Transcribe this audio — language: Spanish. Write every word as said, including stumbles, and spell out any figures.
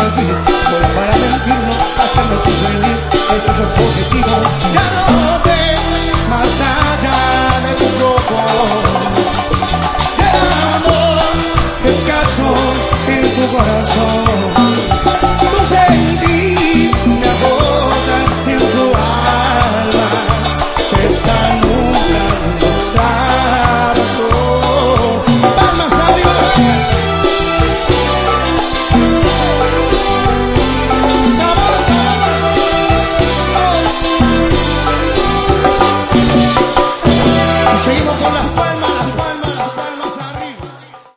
vivir solo para mentirnos, hacernos infeliz. Ese es el objetivo. Ya no ves más allá de tu rojo. El amor escaso en tu corazón. Tu sentir me agota en tu alma. Se está nublando otra razón. Palmas arriba. Seguimos con las palmas.